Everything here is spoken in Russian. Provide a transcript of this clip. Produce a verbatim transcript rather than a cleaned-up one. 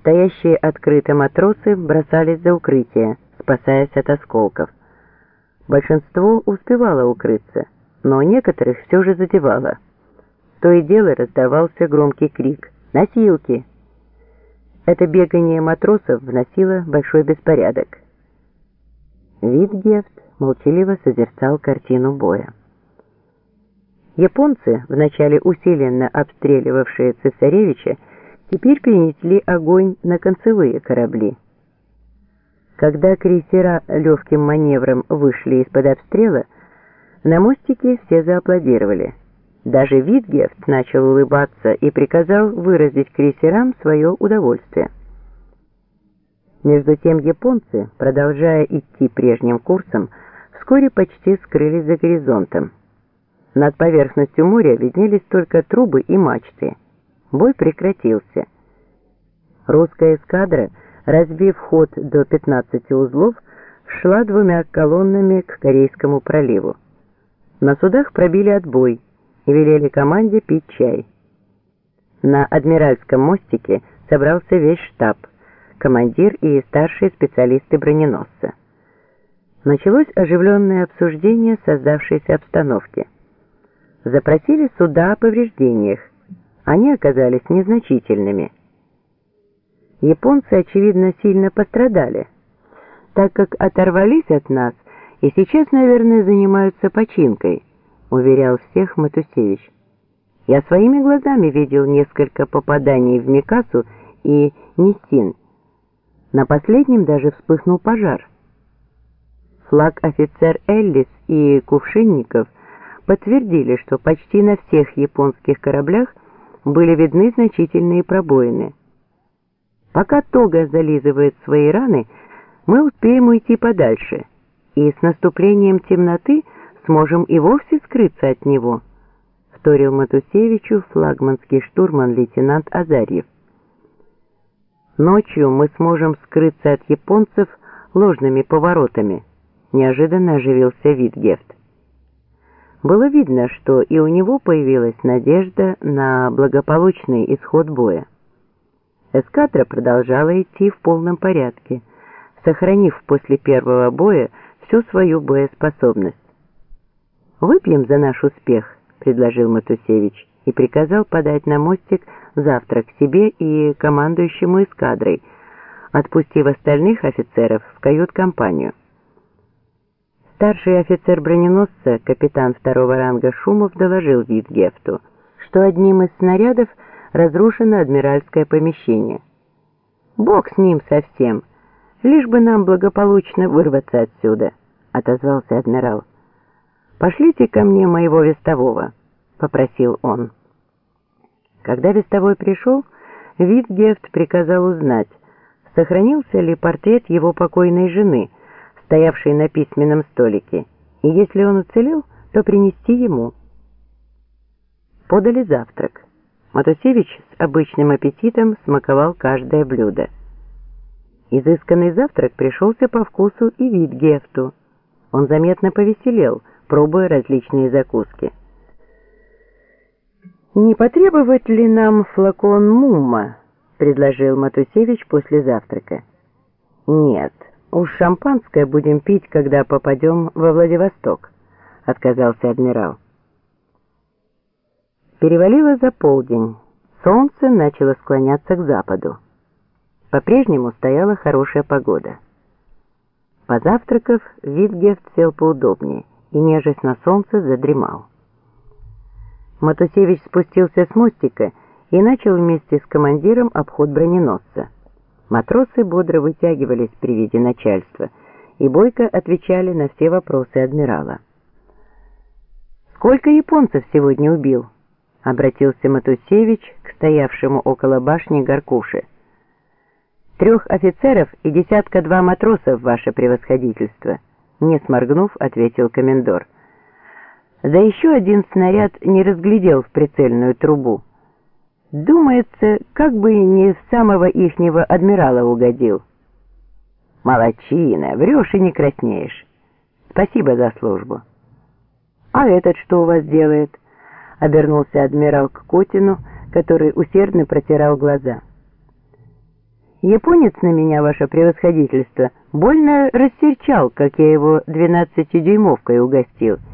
Стоящие открыто матросы бросались за укрытие, спасаясь от осколков. Большинство успевало укрыться, но некоторых все же задевало. То и дело раздавался громкий крик «Носилки!». Это бегание матросов вносило большой беспорядок. Витгефт молчаливо созерцал картину боя. Японцы, вначале усиленно обстреливавшие цесаревича, теперь перенесли огонь на концевые корабли. Когда крейсера легким маневром вышли из-под обстрела, на мостике все зааплодировали. Даже Витгефт начал улыбаться и приказал выразить крейсерам свое удовольствие. Между тем японцы, продолжая идти прежним курсом, вскоре почти скрылись за горизонтом. Над поверхностью моря виднелись только трубы и мачты. Бой прекратился. Русская эскадра, разбив ход до пятнадцати узлов, шла двумя колоннами к Корейскому проливу. На судах пробили отбой и велели команде пить чай. На Адмиральском мостике собрался весь штаб, командир и старшие специалисты броненосца. Началось оживленное обсуждение создавшейся обстановки. Запросили суда о повреждениях. Они оказались незначительными. Японцы, очевидно, сильно пострадали, так как оторвались от нас и сейчас, наверное, занимаются починкой, уверял всех Матусевич. Я своими глазами видел несколько попаданий в Микасу и Ниссин. На последнем даже вспыхнул пожар. Флаг-офицер Эллис и Кувшинников подтвердили, что почти на всех японских кораблях были видны значительные пробоины. Пока Тога зализывает свои раны, мы успеем уйти подальше, и с наступлением темноты сможем и вовсе скрыться от него, вторил Матусевичу флагманский штурман лейтенант Азарьев. Ночью мы сможем скрыться от японцев ложными поворотами, неожиданно оживился Витгефт. Было видно, что и у него появилась надежда на благополучный исход боя. Эскадра продолжала идти в полном порядке, сохранив после первого боя всю свою боеспособность. «Выпьем за наш успех», — предложил Матусевич и приказал подать на мостик завтрак себе и командующему эскадрой, отпустив остальных офицеров в кают-компанию. Старший офицер броненосца, капитан второго ранга Шумов, доложил Витгефту, что одним из снарядов разрушено адмиральское помещение. «Бог с ним совсем, лишь бы нам благополучно вырваться отсюда», — отозвался адмирал. «Пошлите ко мне моего вестового», — попросил он. Когда вестовой пришел, Витгефт приказал узнать, сохранился ли портрет его покойной жены, стоявший на письменном столике, и если он уцелел, то принести ему. Подали завтрак. Матусевич с обычным аппетитом смаковал каждое блюдо. Изысканный завтрак пришелся по вкусу и Витгефту. Он заметно повеселел, пробуя различные закуски. «Не потребовать ли нам флакон мумма?» — предложил Матусевич после завтрака. «Нет, уж шампанское будем пить, когда попадем во Владивосток», — отказался адмирал. Перевалило за полдень. Солнце начало склоняться к западу. По-прежнему стояла хорошая погода. Позавтракав, Витгефт сел поудобнее и, нежась на солнце, задремал. Матусевич спустился с мостика и начал вместе с командиром обход броненосца. Матросы бодро вытягивались при виде начальства и бойко отвечали на все вопросы адмирала. «Сколько японцев сегодня убил?» — обратился Матусевич к стоявшему около башни Горкуше. «Трех офицеров и десятка-два матросов, ваше превосходительство», — не сморгнув, ответил комендор. «Да еще один снаряд не разглядел в прицельную трубу. Думается, как бы не в самого ихнего адмирала угодил». «Молодчина, врешь и не краснеешь. Спасибо за службу». «А этот что у вас делает?» — обернулся адмирал к Котину, который усердно протирал глаза. Японец на меня, ваше превосходительство, больно рассерчал, как я его двенадцатидюймовкой угостил.